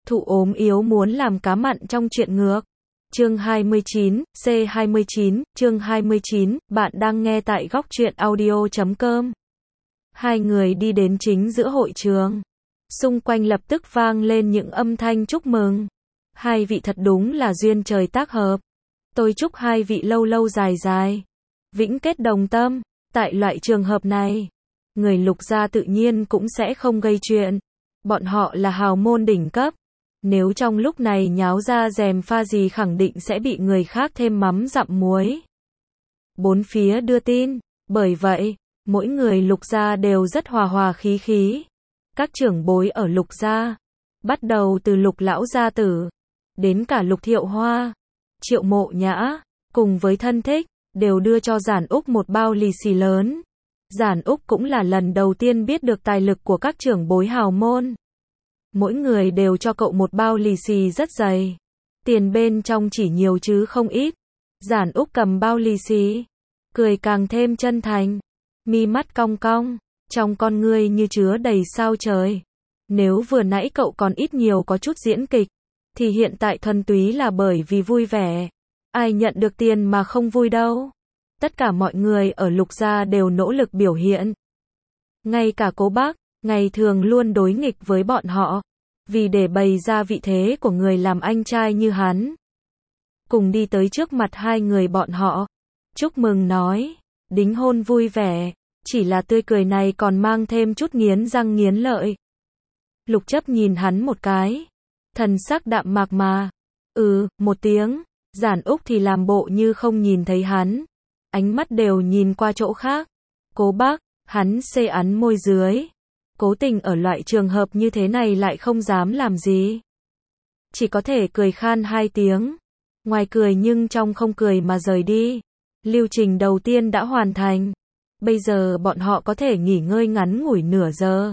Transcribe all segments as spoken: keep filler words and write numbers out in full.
Thụ ốm yếu muốn làm cá mặn trong chuyện ngược. Chương hai mươi chín, C hai mươi chín, chương hai mươi chín, bạn đang nghe tại góc truyện audio chấm com. Hai người đi đến chính giữa hội trường. Xung quanh lập tức vang lên những âm thanh chúc mừng. Hai vị thật đúng là duyên trời tác hợp. Tôi chúc hai vị lâu lâu dài dài, vĩnh kết đồng tâm. Tại loại trường hợp này, người Lục gia tự nhiên cũng sẽ không gây chuyện. Bọn họ là hào môn đỉnh cấp. Nếu trong lúc này nháo ra gièm pha gì khẳng định sẽ bị người khác thêm mắm dặm muối. Bốn phía đưa tin, bởi vậy, mỗi người Lục gia đều rất hòa hòa khí khí. Các trưởng bối ở Lục gia, bắt đầu từ Lục lão gia tử, đến cả Lục Thiệu Hoa, Triệu Mộ Nhã, cùng với thân thích, đều đưa cho Giản Úc một bao lì xì lớn. Giản Úc cũng là lần đầu tiên biết được tài lực của các trưởng bối hào môn. Mỗi người đều cho cậu một bao lì xì rất dày. Tiền bên trong chỉ nhiều chứ không ít. Giản Úc cầm bao lì xì, cười càng thêm chân thành, mi mắt cong cong, trong con ngươi như chứa đầy sao trời. Nếu vừa nãy cậu còn ít nhiều có chút diễn kịch, thì hiện tại thuần túy là bởi vì vui vẻ. Ai nhận được tiền mà không vui đâu. Tất cả mọi người ở Lục gia đều nỗ lực biểu hiện. Ngay cả Cố Bác, ngày thường luôn đối nghịch với bọn họ, vì để bày ra vị thế của người làm anh trai như hắn. Cùng đi tới trước mặt hai người bọn họ, chúc mừng nói, đính hôn vui vẻ, chỉ là tươi cười này còn mang thêm chút nghiến răng nghiến lợi. Lục Chấp nhìn hắn một cái, thần sắc đạm mạc mà, ừ, một tiếng. Giản Úc thì làm bộ như không nhìn thấy hắn, ánh mắt đều nhìn qua chỗ khác. Cố Bác, hắn xê ắn môi dưới, cố tình ở loại trường hợp như thế này lại không dám làm gì, chỉ có thể cười khan hai tiếng, ngoài cười nhưng trong không cười mà rời đi. Lưu trình đầu tiên đã hoàn thành, bây giờ bọn họ có thể nghỉ ngơi ngắn ngủi nửa giờ,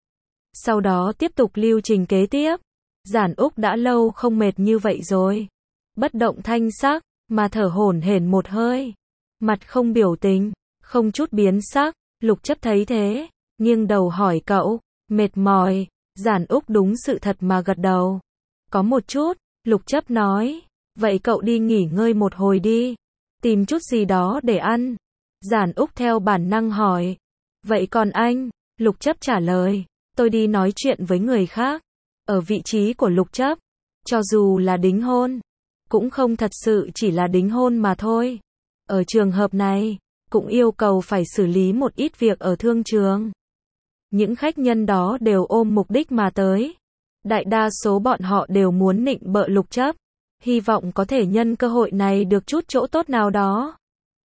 sau đó tiếp tục lưu trình kế tiếp. Giản Úc đã lâu không mệt như vậy rồi, bất động thanh sắc, mà thở hổn hển một hơi, mặt không biểu tình, không chút biến sắc. Lục Chấp thấy thế, nghiêng đầu hỏi cậu, mệt mỏi? Giản Úc đúng sự thật mà gật đầu. Có một chút. Lục Chấp nói, vậy cậu đi nghỉ ngơi một hồi đi, tìm chút gì đó để ăn. Giản Úc theo bản năng hỏi, vậy còn anh? Lục Chấp trả lời, tôi đi nói chuyện với người khác. Ở vị trí của Lục Chấp, cho dù là đính hôn, cũng không thật sự chỉ là đính hôn mà thôi. Ở trường hợp này, cũng yêu cầu phải xử lý một ít việc ở thương trường. Những khách nhân đó đều ôm mục đích mà tới. Đại đa số bọn họ đều muốn nịnh bợ Lục Chấp, hy vọng có thể nhân cơ hội này được chút chỗ tốt nào đó.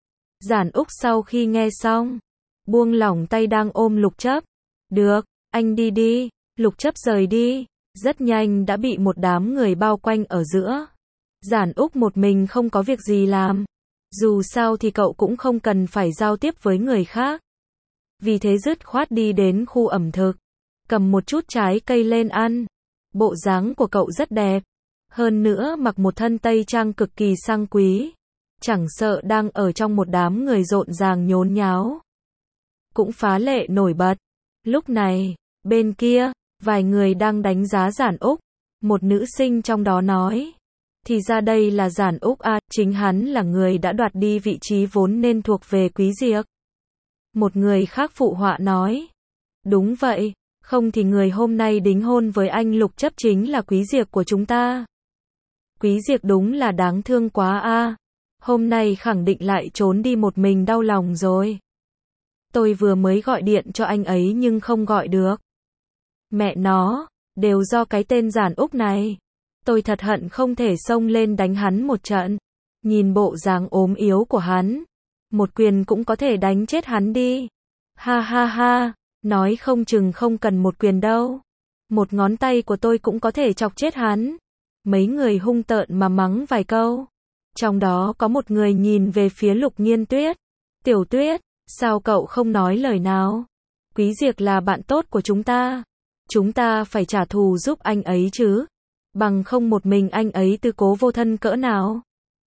Giản Úc sau khi nghe xong, buông lỏng tay đang ôm Lục Chấp. Được, anh đi đi. Lục Chấp rời đi, rất nhanh đã bị một đám người bao quanh ở giữa. Giản Úc một mình không có việc gì làm. Dù sao thì cậu cũng không cần phải giao tiếp với người khác. Vì thế dứt khoát đi đến khu ẩm thực, cầm một chút trái cây lên ăn. Bộ dáng của cậu rất đẹp. Hơn nữa mặc một thân tây trang cực kỳ sang quý. Chẳng sợ đang ở trong một đám người rộn ràng nhốn nháo, cũng phá lệ nổi bật. Lúc này, bên kia, vài người đang đánh giá Giản Úc. Một nữ sinh trong đó nói, thì ra đây là Giản Úc à, chính hắn là người đã đoạt đi vị trí vốn nên thuộc về Quý Diệp. Một người khác phụ họa nói, đúng vậy, không thì người hôm nay đính hôn với anh Lục Chấp chính là Quý Diệp của chúng ta. Quý Diệp đúng là đáng thương quá a, hôm nay khẳng định lại trốn đi một mình đau lòng rồi. Tôi vừa mới gọi điện cho anh ấy nhưng không gọi được. Mẹ nó, đều do cái tên Giản Úc này. Tôi thật hận không thể xông lên đánh hắn một trận. Nhìn bộ dáng ốm yếu của hắn, một quyền cũng có thể đánh chết hắn đi. Ha ha ha, nói không chừng không cần một quyền đâu, một ngón tay của tôi cũng có thể chọc chết hắn. Mấy người hung tợn mà mắng vài câu. Trong đó có một người nhìn về phía Lục Nghiên Tuyết. Tiểu Tuyết, sao cậu không nói lời nào? Quý Diệp là bạn tốt của chúng ta, chúng ta phải trả thù giúp anh ấy chứ, bằng không một mình anh ấy tư cố vô thân cỡ nào.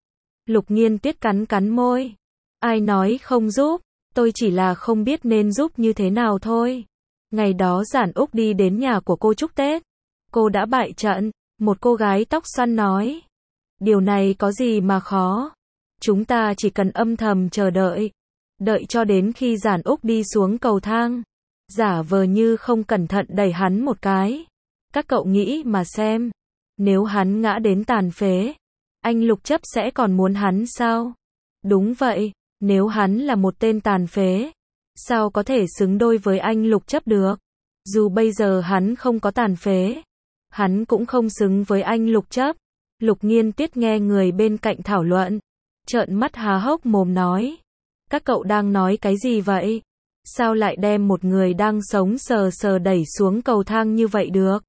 Lục Nghiên Tuyết cắn cắn môi. Ai nói không giúp, tôi chỉ là không biết nên giúp như thế nào thôi. Ngày đó Giản Úc đi đến nhà của cô chúc Tết, cô đã bại trận, Một cô gái tóc xoăn nói. Điều này có gì mà khó. Chúng ta chỉ cần âm thầm chờ đợi. Đợi cho đến khi Giản Úc đi xuống cầu thang. Giả vờ như không cẩn thận đẩy hắn một cái. Các cậu nghĩ mà xem. Nếu hắn ngã đến tàn phế, anh Lục Chấp sẽ còn muốn hắn sao? Đúng vậy, nếu hắn là một tên tàn phế, sao có thể xứng đôi với anh Lục Chấp được? Dù bây giờ hắn không có tàn phế, hắn cũng không xứng với anh Lục Chấp. Lục Nghiên Tuyết nghe người bên cạnh thảo luận, trợn mắt há hốc mồm nói. Các cậu đang nói cái gì vậy? Sao lại đem một người đang sống sờ sờ đẩy xuống cầu thang như vậy được?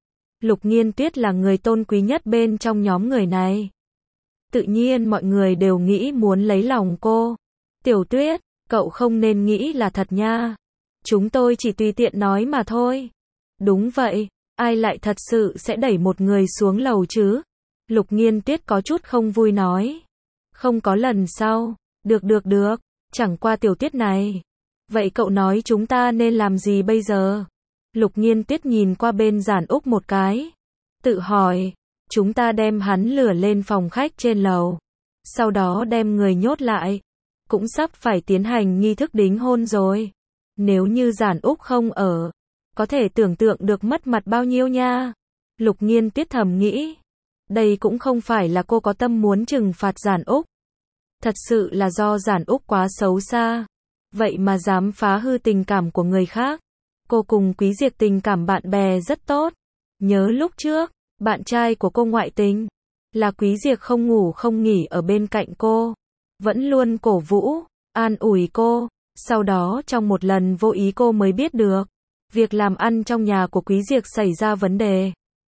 Lục Nghiên Tuyết là người tôn quý nhất bên trong nhóm người này. Tự nhiên mọi người đều nghĩ muốn lấy lòng cô. Tiểu Tuyết, cậu không nên nghĩ là thật nha. Chúng tôi chỉ tùy tiện nói mà thôi. Đúng vậy, ai lại thật sự sẽ đẩy một người xuống lầu chứ? Lục Nghiên Tuyết có chút không vui nói. Không có lần sau. Được được được, chẳng qua Tiểu Tuyết này. Vậy cậu nói chúng ta nên làm gì bây giờ? Lục Nghiên Tuyết nhìn qua bên Giản Úc một cái. Tự hỏi, chúng ta đem hắn lừa lên phòng khách trên lầu. Sau đó đem người nhốt lại. Cũng sắp phải tiến hành nghi thức đính hôn rồi. Nếu như Giản Úc không ở, có thể tưởng tượng được mất mặt bao nhiêu nha. Lục Nghiên Tuyết thầm nghĩ. Đây cũng không phải là cô có tâm muốn trừng phạt Giản Úc. Thật sự là do Giản Úc quá xấu xa. Vậy mà dám phá hư tình cảm của người khác. Cô cùng Quý Diệp tình cảm bạn bè rất tốt. Nhớ lúc trước, bạn trai của cô ngoại tình. Là Quý Diệp không ngủ không nghỉ ở bên cạnh cô. Vẫn luôn cổ vũ, an ủi cô. Sau đó trong một lần vô ý cô mới biết được. Việc làm ăn trong nhà của Quý Diệp xảy ra vấn đề.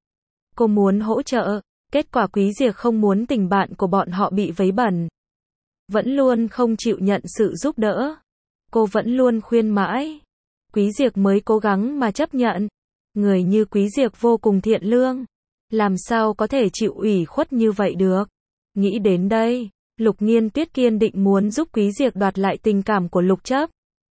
Cô muốn hỗ trợ. Kết quả Quý Diệp không muốn tình bạn của bọn họ bị vấy bẩn. Vẫn luôn không chịu nhận sự giúp đỡ. Cô vẫn luôn khuyên mãi. Quý Diệp mới cố gắng mà chấp nhận. Người như Quý Diệp vô cùng thiện lương. Làm sao có thể chịu ủy khuất như vậy được. Nghĩ đến đây, Lục Nghiên Tuyết kiên định muốn giúp Quý Diệp đoạt lại tình cảm của Lục Chấp.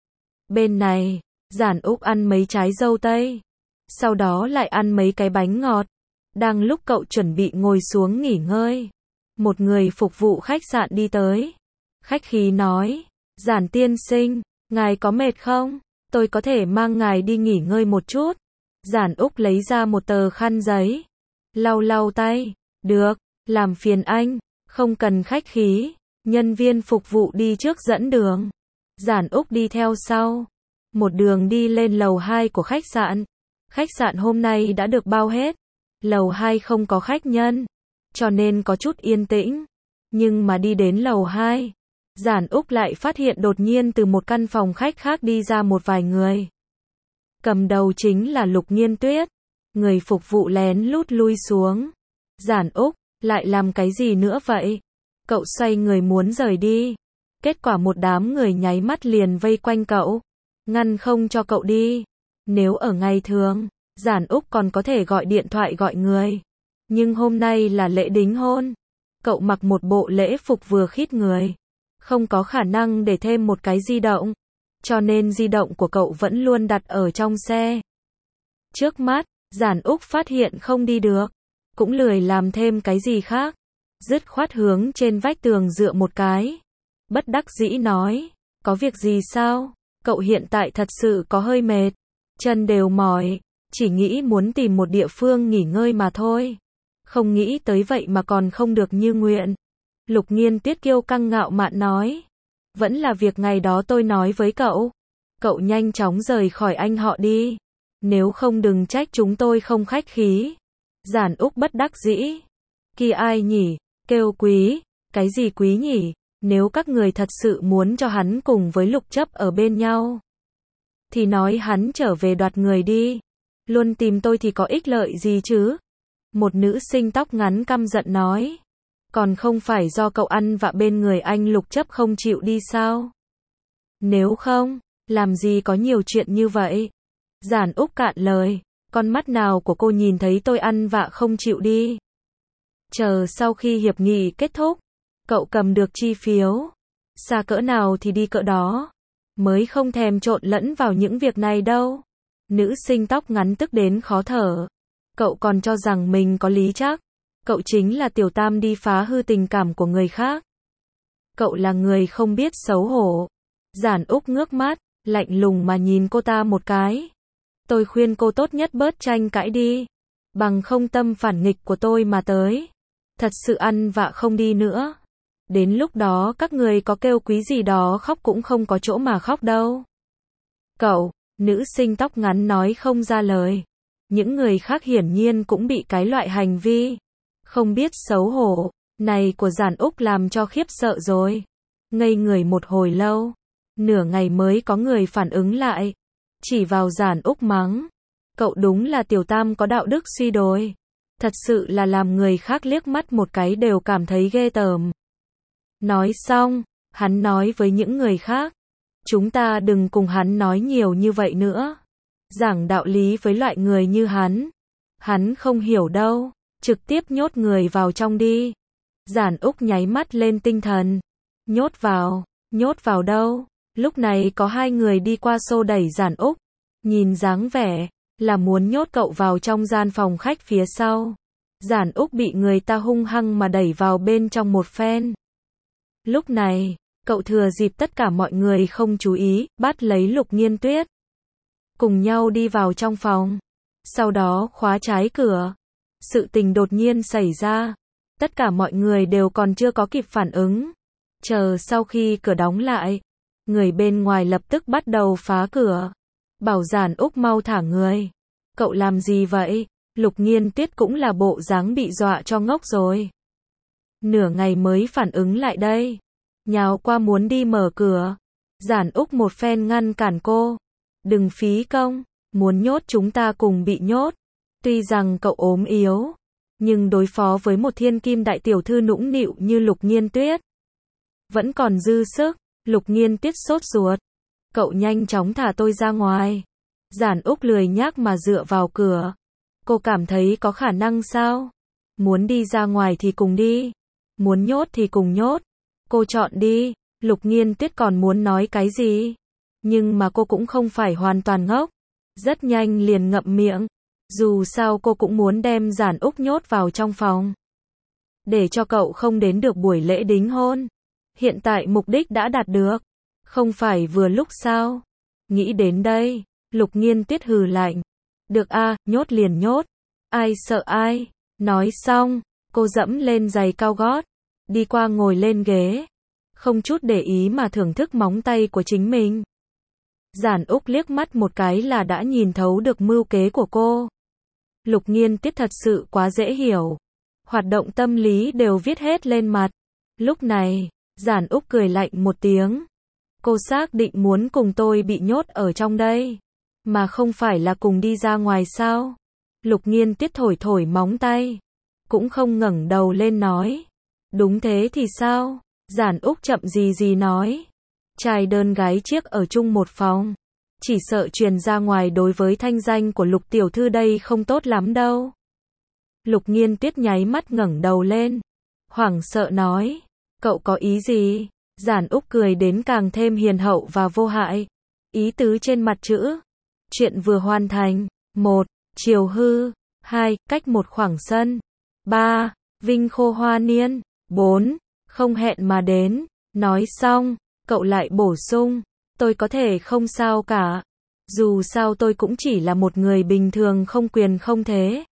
Bên này, Giản Úc ăn mấy trái dâu tây. Sau đó lại ăn mấy cái bánh ngọt. Đang lúc cậu chuẩn bị ngồi xuống nghỉ ngơi, một người phục vụ khách sạn đi tới. Khách khí nói, Giản tiên sinh, ngài có mệt không? Tôi có thể mang ngài đi nghỉ ngơi một chút. Giản Úc lấy ra một tờ khăn giấy. Lau lau tay. Được, làm phiền anh. Không cần khách khí. Nhân viên phục vụ đi trước dẫn đường. Giản Úc đi theo sau. Một đường đi lên lầu hai của khách sạn. Khách sạn hôm nay đã được bao hết. Lầu hai không có khách nhân. Cho nên có chút yên tĩnh. Nhưng mà đi đến lầu hai. Giản Úc lại phát hiện đột nhiên từ một căn phòng khách khác đi ra một vài người. Cầm đầu chính là Lục Nghiên Tuyết. Người phục vụ lén lút lui xuống. Giản Úc, lại làm cái gì nữa vậy? Cậu xoay người muốn rời đi. Kết quả một đám người nháy mắt liền vây quanh cậu. Ngăn không cho cậu đi. Nếu ở ngày thường, Giản Úc còn có thể gọi điện thoại gọi người. Nhưng hôm nay là lễ đính hôn. Cậu mặc một bộ lễ phục vừa khít người. Không có khả năng để thêm một cái di động. Cho nên di động của cậu vẫn luôn đặt ở trong xe. Trước mắt, Giản Úc phát hiện không đi được. Cũng lười làm thêm cái gì khác. Dứt khoát hướng trên vách tường dựa một cái. Bất đắc dĩ nói. Có việc gì sao? Cậu hiện tại thật sự có hơi mệt. Chân đều mỏi. Chỉ nghĩ muốn tìm một địa phương nghỉ ngơi mà thôi. Không nghĩ tới vậy mà còn không được như nguyện. Lục Nghiên Tuyết kiêu căng ngạo mạn nói. Vẫn là việc ngày đó tôi nói với cậu. Cậu nhanh chóng rời khỏi anh họ đi. Nếu không đừng trách chúng tôi không khách khí. Giản Úc bất đắc dĩ. Kia ai nhỉ? Kêu Quý. Cái gì Quý nhỉ? Nếu các người thật sự muốn cho hắn cùng với Lục Chấp ở bên nhau, thì nói hắn trở về đoạt người đi. Luôn tìm tôi thì có ích lợi gì chứ? Một nữ sinh tóc ngắn căm giận nói. Còn không phải do cậu ăn vạ bên người anh Lục Chấp không chịu đi sao? Nếu không, làm gì có nhiều chuyện như vậy? Giản Úc cạn lời. Con mắt nào của cô nhìn thấy tôi ăn vạ không chịu đi? Chờ sau khi hiệp nghị kết thúc, cậu cầm được chi phiếu. Xa cỡ nào thì đi cỡ đó. Mới không thèm trộn lẫn vào những việc này đâu. Nữ sinh tóc ngắn tức đến khó thở. Cậu còn cho rằng mình có lý chắc. Cậu chính là tiểu tam đi phá hư tình cảm của người khác. Cậu là người không biết xấu hổ. Giản Úc ngước mắt, lạnh lùng mà nhìn cô ta một cái. Tôi khuyên cô tốt nhất bớt tranh cãi đi. Bằng không tâm phản nghịch của tôi mà tới. Thật sự ăn vạ không đi nữa. Đến lúc đó các người có kêu quý gì đó khóc cũng không có chỗ mà khóc đâu. Cậu, nữ sinh tóc ngắn nói không ra lời. Những người khác hiển nhiên cũng bị cái loại hành vi không biết xấu hổ này của Giản Úc làm cho khiếp sợ rồi. Ngây người một hồi lâu, nửa ngày mới có người phản ứng lại. Chỉ vào Giản Úc mắng. Cậu đúng là tiểu tam có đạo đức suy đồi. Thật sự là làm người khác liếc mắt một cái đều cảm thấy ghê tởm. Nói xong, hắn nói với những người khác. Chúng ta đừng cùng hắn nói nhiều như vậy nữa. Giảng đạo lý với loại người như hắn. Hắn không hiểu đâu. Trực tiếp nhốt người vào trong đi. Giản Úc nháy mắt lên tinh thần. Nhốt vào, nhốt vào đâu? Lúc này có hai người đi qua xô đẩy Giản Úc. Nhìn dáng vẻ là muốn nhốt cậu vào trong gian phòng khách phía sau. Giản Úc bị người ta hung hăng mà đẩy vào bên trong một phen. Lúc này, cậu thừa dịp tất cả mọi người không chú ý, bắt lấy Lục Nghiên Tuyết. Cùng nhau đi vào trong phòng. Sau đó khóa trái cửa. Sự tình đột nhiên xảy ra. Tất cả mọi người đều còn chưa có kịp phản ứng. Chờ sau khi cửa đóng lại, người bên ngoài lập tức bắt đầu phá cửa. Bảo Giản Úc mau thả người. Cậu làm gì vậy? Lục Nghiên Tuyết cũng là bộ dáng bị dọa cho ngốc rồi. Nửa ngày mới phản ứng lại đây. Nhào qua muốn đi mở cửa. Giản Úc một phen ngăn cản cô. Đừng phí công, muốn nhốt chúng ta cùng bị nhốt. Tuy rằng cậu ốm yếu, nhưng đối phó với một thiên kim đại tiểu thư nũng nịu như Lục Nghiên Tuyết vẫn còn dư sức. Lục Nghiên Tuyết sốt ruột. Cậu nhanh chóng thả tôi ra ngoài. Giản Úc lười nhác mà dựa vào cửa. Cô cảm thấy có khả năng sao? Muốn đi ra ngoài thì cùng đi. Muốn nhốt thì cùng nhốt. Cô chọn đi. Lục Nghiên Tuyết còn muốn nói cái gì? Nhưng mà cô cũng không phải hoàn toàn ngốc. Rất nhanh liền ngậm miệng. Dù sao cô cũng muốn đem Giản Úc nhốt vào trong phòng. Để cho cậu không đến được buổi lễ đính hôn. Hiện tại mục đích đã đạt được. Không phải vừa lúc sao? Nghĩ đến đây, Lục Nghiên Tuyết hừ lạnh. Được a, à, nhốt liền nhốt. Ai sợ ai? Nói xong, cô dẫm lên giày cao gót. Đi qua ngồi lên ghế. Không chút để ý mà thưởng thức móng tay của chính mình. Giản Úc liếc mắt một cái là đã nhìn thấu được mưu kế của cô. Lục Nghiên Tuyết thật sự quá dễ hiểu. Hoạt động tâm lý đều viết hết lên mặt. Lúc này, Giản Úc cười lạnh một tiếng. Cô xác định muốn cùng tôi bị nhốt ở trong đây, mà không phải là cùng đi ra ngoài sao? Lục Nghiên Tuyết thổi thổi móng tay, cũng không ngẩng đầu lên nói. Đúng thế thì sao? Giản Úc chậm gì gì nói. Trai đơn gái chiếc ở chung một phòng. Chỉ sợ truyền ra ngoài đối với thanh danh của Lục tiểu thư đây không tốt lắm đâu. Lục Nghiên Tuyết nháy mắt ngẩng đầu lên. Hoảng sợ nói. Cậu có ý gì? Giản Úc cười đến càng thêm hiền hậu và vô hại. Ý tứ trên mặt chữ. Chuyện vừa hoàn thành. một. Chiều hư. hai. Cách một khoảng sân. ba. Vinh khô hoa niên. bốn. Không hẹn mà đến. Nói xong, cậu lại bổ sung. Tôi có thể không sao cả. Dù sao tôi cũng chỉ là một người bình thường không quyền không thế.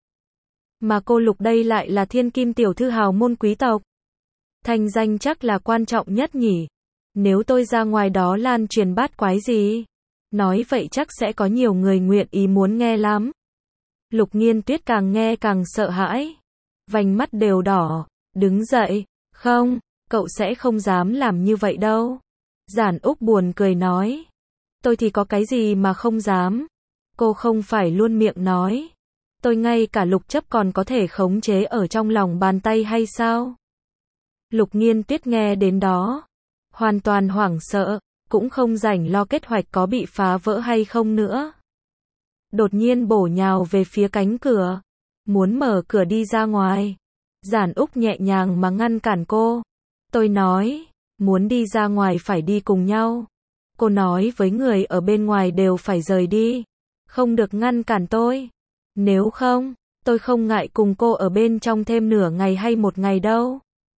Mà cô Lục đây lại là thiên kim tiểu thư hào môn quý tộc. Thanh danh chắc là quan trọng nhất nhỉ. Nếu tôi ra ngoài đó lan truyền bát quái gì, nói vậy chắc sẽ có nhiều người nguyện ý muốn nghe lắm. Lục Nghiên Tuyết càng nghe càng sợ hãi. Vành mắt đều đỏ. Đứng dậy. Không, cậu sẽ không dám làm như vậy đâu. Giản Úc buồn cười nói. Tôi thì có cái gì mà không dám. Cô không phải luôn miệng nói. Tôi ngay cả Lục Chấp còn có thể khống chế ở trong lòng bàn tay hay sao? Lục Nghiên Tuyết nghe đến đó. Hoàn toàn hoảng sợ. Cũng không rảnh lo kế hoạch có bị phá vỡ hay không nữa. Đột nhiên bổ nhào về phía cánh cửa. Muốn mở cửa đi ra ngoài. Giản Úc nhẹ nhàng mà ngăn cản cô. Tôi nói. Muốn đi ra ngoài phải đi cùng nhau. Cô nói với người ở bên ngoài đều phải rời đi. Không được ngăn cản tôi. Nếu không, Tôi không ngại cùng cô ở bên trong thêm nửa ngày hay một ngày đâu.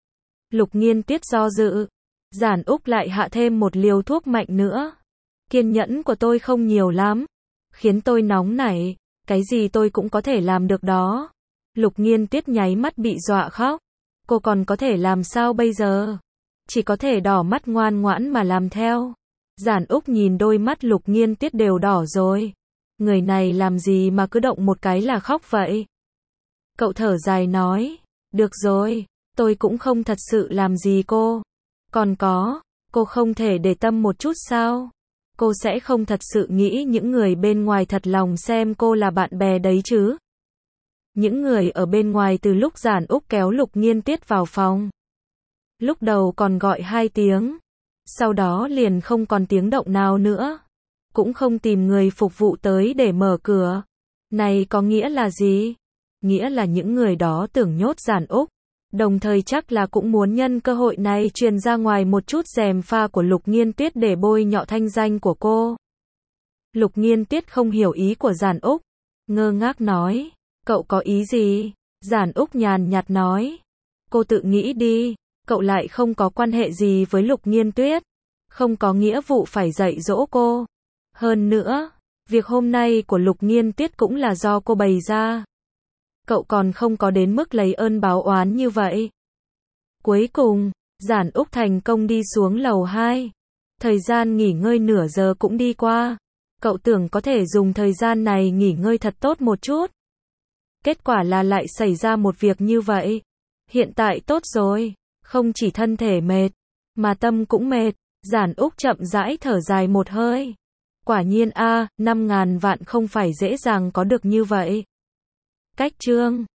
Lục Nghiên Tuyết do dự. Giản Úc lại hạ thêm một liều thuốc mạnh nữa. Kiên nhẫn của tôi không nhiều lắm. Khiến tôi nóng nảy. Cái gì tôi cũng có thể làm được đó. Lục Nghiên Tuyết nháy mắt bị dọa khóc. Cô còn có thể làm sao bây giờ? Chỉ có thể đỏ mắt ngoan ngoãn mà làm theo. Giản Úc nhìn đôi mắt Lục Nghiên Tuyết đều đỏ rồi. Người này làm gì mà cứ động một cái là khóc vậy? Cậu thở dài nói. Được rồi, tôi cũng không thật sự làm gì cô. Còn có, cô không thể để tâm một chút sao? Cô sẽ không thật sự nghĩ những người bên ngoài thật lòng xem cô là bạn bè đấy chứ? Những người ở bên ngoài từ lúc Giản Úc kéo Lục Nghiên Tuyết vào phòng. Lúc đầu còn gọi hai tiếng. Sau đó liền không còn tiếng động nào nữa. Cũng không tìm người phục vụ tới để mở cửa. Này có nghĩa là gì? Nghĩa là những người đó tưởng nhốt Giản Úc. Đồng thời chắc là cũng muốn nhân cơ hội này truyền ra ngoài một chút gièm pha của Lục Nghiên Tuyết để bôi nhọ thanh danh của cô. Lục Nghiên Tuyết không hiểu ý của Giản Úc. Ngơ ngác nói. Cậu có ý gì? Giản Úc nhàn nhạt nói. Cô tự nghĩ đi. Cậu lại không có quan hệ gì với Lục Nghiên Tuyết. Không có nghĩa vụ phải dạy dỗ cô. Hơn nữa, việc hôm nay của Lục Nghiên Tuyết cũng là do cô bày ra. Cậu còn không có đến mức lấy ơn báo oán như vậy. Cuối cùng, Giản Úc thành công đi xuống lầu hai. Thời gian nghỉ ngơi nửa giờ cũng đi qua. Cậu tưởng có thể dùng thời gian này nghỉ ngơi thật tốt một chút. Kết quả là lại xảy ra một việc như vậy. Hiện tại tốt rồi. Không chỉ thân thể mệt, mà tâm cũng mệt. Giản Úc chậm rãi thở dài một hơi. Quả nhiên a, năm ngàn vạn không phải dễ dàng có được như vậy. Cách chương